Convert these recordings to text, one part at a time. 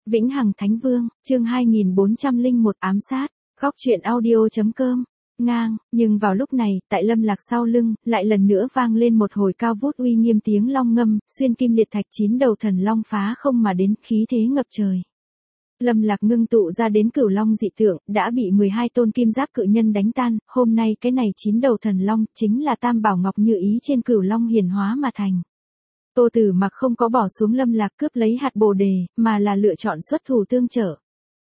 Vĩnh Hằng Thánh Vương, chương 2401 ám sát, khóc chuyện audio.com. Ngang, nhưng vào lúc này, tại Lâm Lạc sau lưng, lại lần nữa vang lên một hồi cao vút uy nghiêm tiếng long ngâm, xuyên kim liệt thạch 9 đầu thần long phá không mà đến, khí thế ngập trời. Lâm Lạc ngưng tụ ra đến cửu long dị tượng, đã bị 12 tôn kim giáp cự nhân đánh tan, hôm nay cái này 9 đầu thần long, chính là tam bảo ngọc như ý trên cửu long hiển hóa mà thành. Tô Tử Mặc không có bỏ xuống Lâm Lạc cướp lấy hạt bồ đề, mà là lựa chọn xuất thủ tương trợ.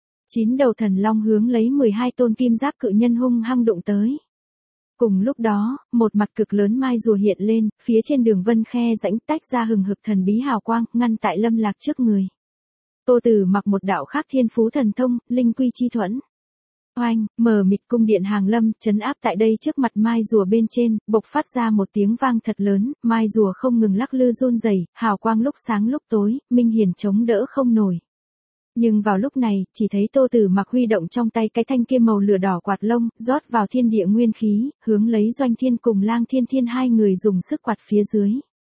9 đầu thần long hướng lấy 12 tôn kim giáp cự nhân hung hăng đụng tới. Cùng lúc đó, một mặt cực lớn mai rùa hiện lên, phía trên đường vân khe rãnh tách ra hừng hực thần bí hào quang, ngăn tại Lâm Lạc trước người. Tô Tử Mặc một đạo khác thiên phú thần thông, linh quy chi thuẫn. Oanh, mờ mịt cung điện hàng lâm, trấn áp tại đây trước mặt mai rùa bên trên, bộc phát ra một tiếng vang thật lớn, mai rùa không ngừng lắc lư run rẩy, hào quang lúc sáng lúc tối, minh hiển chống đỡ không nổi. Nhưng vào lúc này, chỉ thấy Tô Tử Mặc huy động trong tay cái thanh kia màu lửa đỏ quạt lông, rót vào thiên địa nguyên khí, hướng lấy Doanh Thiên cùng Lang Thiên Thiên hai người dùng sức quạt phía dưới.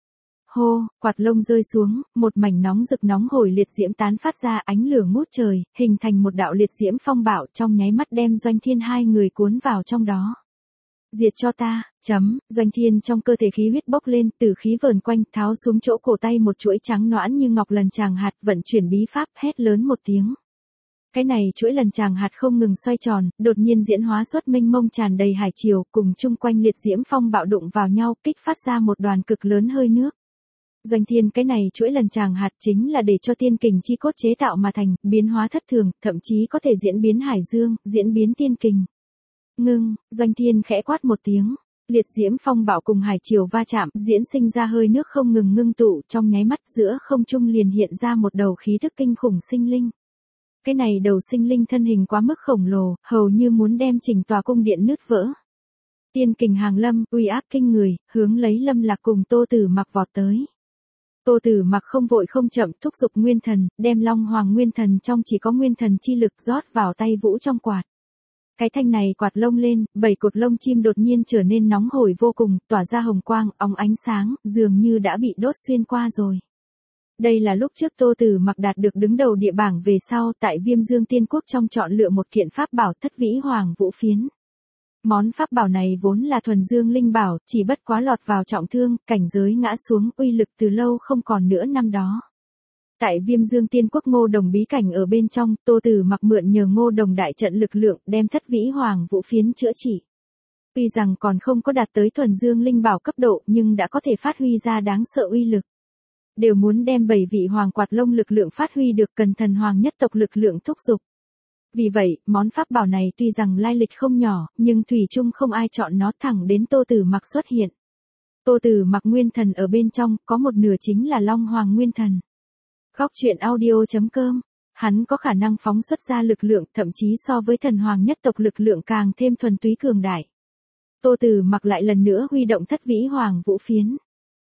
Hô, quạt lông rơi xuống, một mảnh nóng rực nóng hổi liệt diễm tán phát ra ánh lửa ngút trời, hình thành một đạo liệt diễm phong bạo trong nháy mắt đem Doanh Thiên hai người cuốn vào trong đó. Diệt cho ta, Doanh Thiên trong cơ thể khí huyết bốc lên, tử khí vờn quanh, tháo xuống chỗ cổ tay một chuỗi trắng nõn như ngọc lần tràng hạt, vận chuyển bí pháp, hét lớn một tiếng. Cái này chuỗi lần tràng hạt không ngừng xoay tròn, đột nhiên diễn hóa xuất mênh mông tràn đầy hải triều, cùng chung quanh liệt diễm phong bạo đụng vào nhau, kích phát ra một đoàn cực lớn hơi nước. Doanh Thiên cái này chuỗi lần tràng hạt chính là để cho tiên kình chi cốt chế tạo mà thành, biến hóa thất thường, thậm chí có thể diễn biến hải dương, diễn biến tiên kình. Ngưng, Doanh Thiên khẽ quát một tiếng, liệt diễm phong bạo cùng hải triều va chạm, diễn sinh ra hơi nước không ngừng ngưng tụ, trong nháy mắt giữa không trung liền hiện ra một đầu khí thức kinh khủng sinh linh. Cái này đầu sinh linh thân hình quá mức khổng lồ, hầu như muốn đem chỉnh tòa cung điện nứt vỡ. Tiên kình hàng lâm, uy áp kinh người, hướng lấy Lâm Lạc cùng Tô Tử Mặc vọt tới. Tô Tử Mặc không vội không chậm thúc giục nguyên thần, đem Long Hoàng nguyên thần trong chỉ có nguyên thần chi lực rót vào tay vũ trong quạt. Cái thanh này quạt lông lên, 7 cột lông chim đột nhiên trở nên nóng hổi vô cùng, tỏa ra hồng quang, óng ánh sáng, dường như đã bị đốt xuyên qua rồi. Đây là lúc trước Tô Tử Mặc đạt được đứng đầu địa bảng về sau tại Viêm Dương Tiên Quốc trong chọn lựa một kiện pháp bảo Thất Vĩ Hoàng Vũ Phiến. Món pháp bảo này vốn là thuần dương linh bảo, chỉ bất quá lọt vào trọng thương, cảnh giới ngã xuống, uy lực từ lâu không còn nữa năm đó. Tại Viêm Dương Tiên Quốc Ngô Đồng bí cảnh ở bên trong, Tô Tử Mặc mượn nhờ Ngô Đồng đại trận lực lượng, đem Thất Vĩ Hoàng Vũ Phiến chữa trị. Tuy rằng còn không có đạt tới thuần dương linh bảo cấp độ, nhưng đã có thể phát huy ra đáng sợ uy lực. Đều muốn đem 7 vị hoàng quạt lông lực lượng phát huy được, cần thần hoàng nhất tộc lực lượng thúc giục. Vì vậy, món pháp bảo này tuy rằng lai lịch không nhỏ, nhưng thủy chung không ai chọn nó, thẳng đến Tô Tử Mặc xuất hiện. Tô Tử Mặc nguyên thần ở bên trong, có một nửa chính là Long Hoàng nguyên thần. Khóc chuyện audio.com, hắn có khả năng phóng xuất ra lực lượng, thậm chí so với thần hoàng nhất tộc lực lượng càng thêm thuần túy cường đại. Tô Tử Mặc lại lần nữa huy động Thất Vĩ Hoàng Vũ Phiến.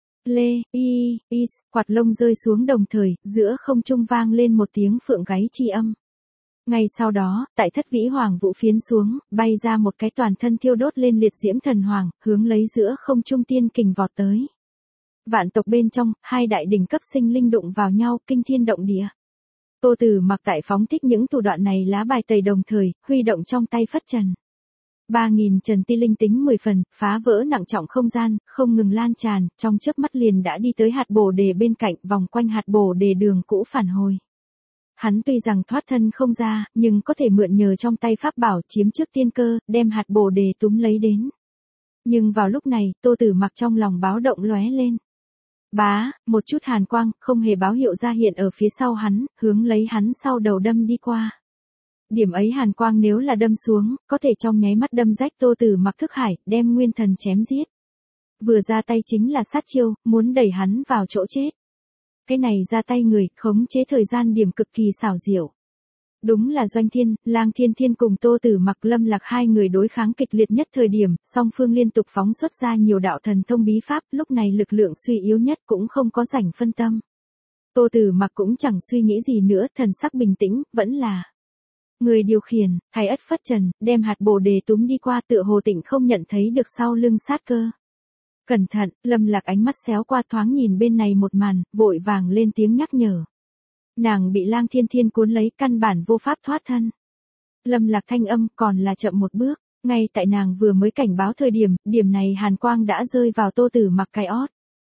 Quạt lông rơi xuống đồng thời, giữa không trung vang lên một tiếng phượng gáy chi âm. Ngay sau đó, tại Thất Vĩ Hoàng Vũ Phiến xuống, bay ra một cái toàn thân thiêu đốt lên liệt diễm thần hoàng, hướng lấy giữa không trung tiên kình vọt tới. Vạn tộc bên trong, hai đại đỉnh cấp sinh linh đụng vào nhau, kinh thiên động địa. Tô Tử Mặc tại phóng thích những thủ đoạn này lá bài tẩy đồng thời, huy động trong tay phất trần. 3000 trần ti linh tính 10 phần, phá vỡ nặng trọng không gian, không ngừng lan tràn, trong chớp mắt liền đã đi tới hạt bồ đề bên cạnh, vòng quanh hạt bồ đề đường cũ phản hồi. Hắn tuy rằng thoát thân không ra, nhưng có thể mượn nhờ trong tay pháp bảo chiếm trước tiên cơ, đem hạt bồ đề túm lấy đến. Nhưng vào lúc này, Tô Tử Mặc trong lòng báo động lóe lên. Bá, một chút hàn quang, không hề báo hiệu ra hiện ở phía sau hắn, hướng lấy hắn sau đầu đâm đi qua. Điểm ấy hàn quang nếu là đâm xuống, có thể trong nháy mắt đâm rách Tô Tử Mặc thức hải, đem nguyên thần chém giết. Vừa ra tay chính là sát chiêu, muốn đẩy hắn vào chỗ chết. Cái này ra tay người, khống chế thời gian điểm cực kỳ xảo diệu. Đúng là Doanh Thiên, Lang Thiên Thiên cùng Tô Tử Mặc Lâm Lạc hai người đối kháng kịch liệt nhất thời điểm, song phương liên tục phóng xuất ra nhiều đạo thần thông bí pháp, lúc này lực lượng suy yếu nhất cũng không có rảnh phân tâm. Tô Tử Mặc cũng chẳng suy nghĩ gì nữa, thần sắc bình tĩnh, vẫn là người điều khiển, thái ất phất trần, đem hạt bồ đề túm đi qua, tựa hồ tịnh không nhận thấy được sau lưng sát cơ. Cẩn thận, Lâm Lạc ánh mắt xéo qua thoáng nhìn bên này một màn, vội vàng lên tiếng nhắc nhở. Nàng bị Lang Thiên Thiên cuốn lấy, căn bản vô pháp thoát thân. Lâm Lạc thanh âm còn là chậm một bước, ngay tại nàng vừa mới cảnh báo thời điểm, điểm này hàn quang đã rơi vào Tô Tử Mặc cái ót.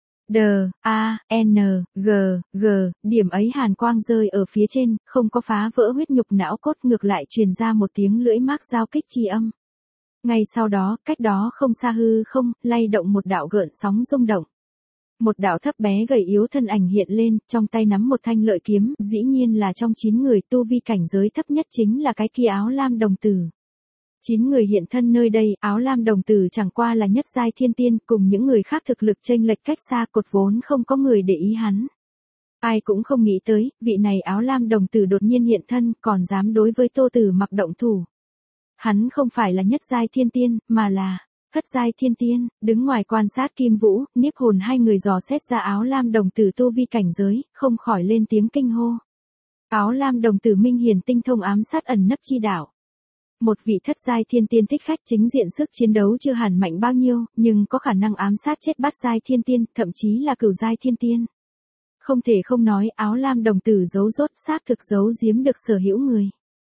D-A-N-G, điểm ấy hàn quang rơi ở phía trên, không có phá vỡ huyết nhục não cốt, ngược lại truyền ra một tiếng lưỡi mác giao kích chi âm. Ngay sau đó, cách đó không xa hư không, lay động một đạo gợn sóng rung động. Một đạo thấp bé gầy yếu thân ảnh hiện lên, trong tay nắm một thanh lợi kiếm, dĩ nhiên là trong 9 người tu vi cảnh giới thấp nhất chính là cái kia áo lam đồng tử. 9 người hiện thân nơi đây, áo lam đồng tử chẳng qua là nhất giai thiên tiên, cùng những người khác thực lực chênh lệch cách xa, cột vốn không có người để ý hắn. Ai cũng không nghĩ tới, vị này áo lam đồng tử đột nhiên hiện thân, còn dám đối với Tô Tử Mặc động thủ. Hắn không phải là nhất giai thiên tiên, mà là thất giai thiên tiên. Đứng ngoài quan sát Kim Vũ, Niếp Hồn hai người dò xét ra áo lam đồng tử tu vi cảnh giới, không khỏi lên tiếng kinh hô. Áo lam đồng tử minh hiển tinh thông ám sát ẩn nấp chi đạo. Một vị thất giai thiên tiên thích khách, chính diện sức chiến đấu chưa hẳn mạnh bao nhiêu, nhưng có khả năng ám sát chết bát giai thiên tiên, thậm chí là cửu giai thiên tiên. Không thể không nói, áo lam đồng tử giấu rốt, xác thực giấu giếm được sở hữu người.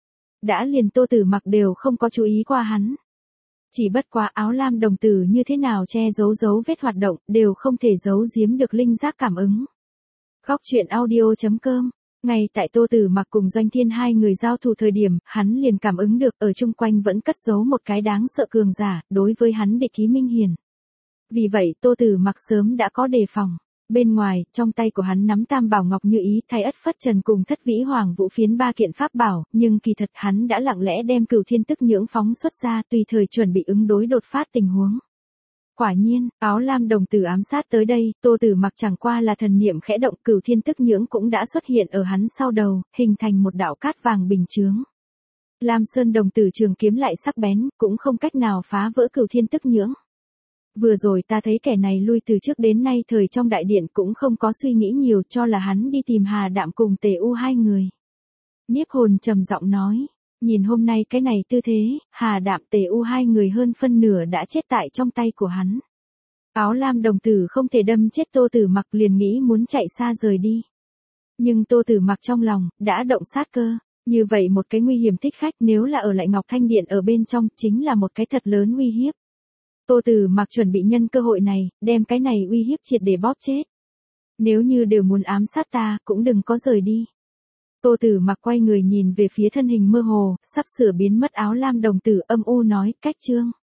Đã liền Tô Tử Mặc đều không có chú ý qua hắn. Chỉ bất quá áo lam đồng tử như thế nào che giấu dấu vết hoạt động, đều không thể giấu giếm được linh giác cảm ứng. Góc truyện audio.com. Ngay tại Tô Tử Mặc cùng Doanh Thiên hai người giao thủ thời điểm, hắn liền cảm ứng được ở chung quanh vẫn cất giấu một cái đáng sợ cường giả, đối với hắn địch ý minh hiển. Vì vậy Tô Tử Mặc sớm đã có đề phòng. Bên ngoài, trong tay của hắn nắm tam bảo ngọc như ý, thay ất phất trần cùng thất vĩ hoàng vũ phiến ba kiện pháp bảo, nhưng kỳ thật hắn đã lặng lẽ đem cửu thiên tức nhưỡng phóng xuất ra, tùy thời chuẩn bị ứng đối đột phát tình huống. Quả nhiên, áo lam đồng tử ám sát tới đây, Tô Tử Mặc chẳng qua là thần niệm khẽ động, cửu thiên tức nhưỡng cũng đã xuất hiện ở hắn sau đầu, hình thành một đạo cát vàng bình chướng. Lam Sơn đồng tử trường kiếm lại sắc bén, cũng không cách nào phá vỡ cửu thiên tức nhưỡng. Vừa rồi ta thấy kẻ này lui từ trước đến nay thời trong đại điện, cũng không có suy nghĩ nhiều, cho là hắn đi tìm Hà Đạm cùng Tề U hai người. Niếp Hồn trầm giọng nói, nhìn hôm nay cái này tư thế, Hà Đạm Tề U hai người hơn phân nửa đã chết tại trong tay của hắn. Áo lam đồng tử không thể đâm chết Tô Tử Mặc, liền nghĩ muốn chạy xa rời đi. Nhưng Tô Tử Mặc trong lòng đã động sát cơ, như vậy một cái nguy hiểm thích khách, nếu là ở lại Ngọc Thanh Điện ở bên trong, chính là một cái thật lớn uy hiếp. Tô Tử Mặc chuẩn bị nhân cơ hội này, đem cái này uy hiếp triệt để bóp chết. Nếu như đều muốn ám sát ta, cũng đừng có rời đi. Tô Tử Mặc quay người nhìn về phía thân hình mơ hồ, sắp sửa biến mất áo lam đồng tử, âm u nói, cách chương.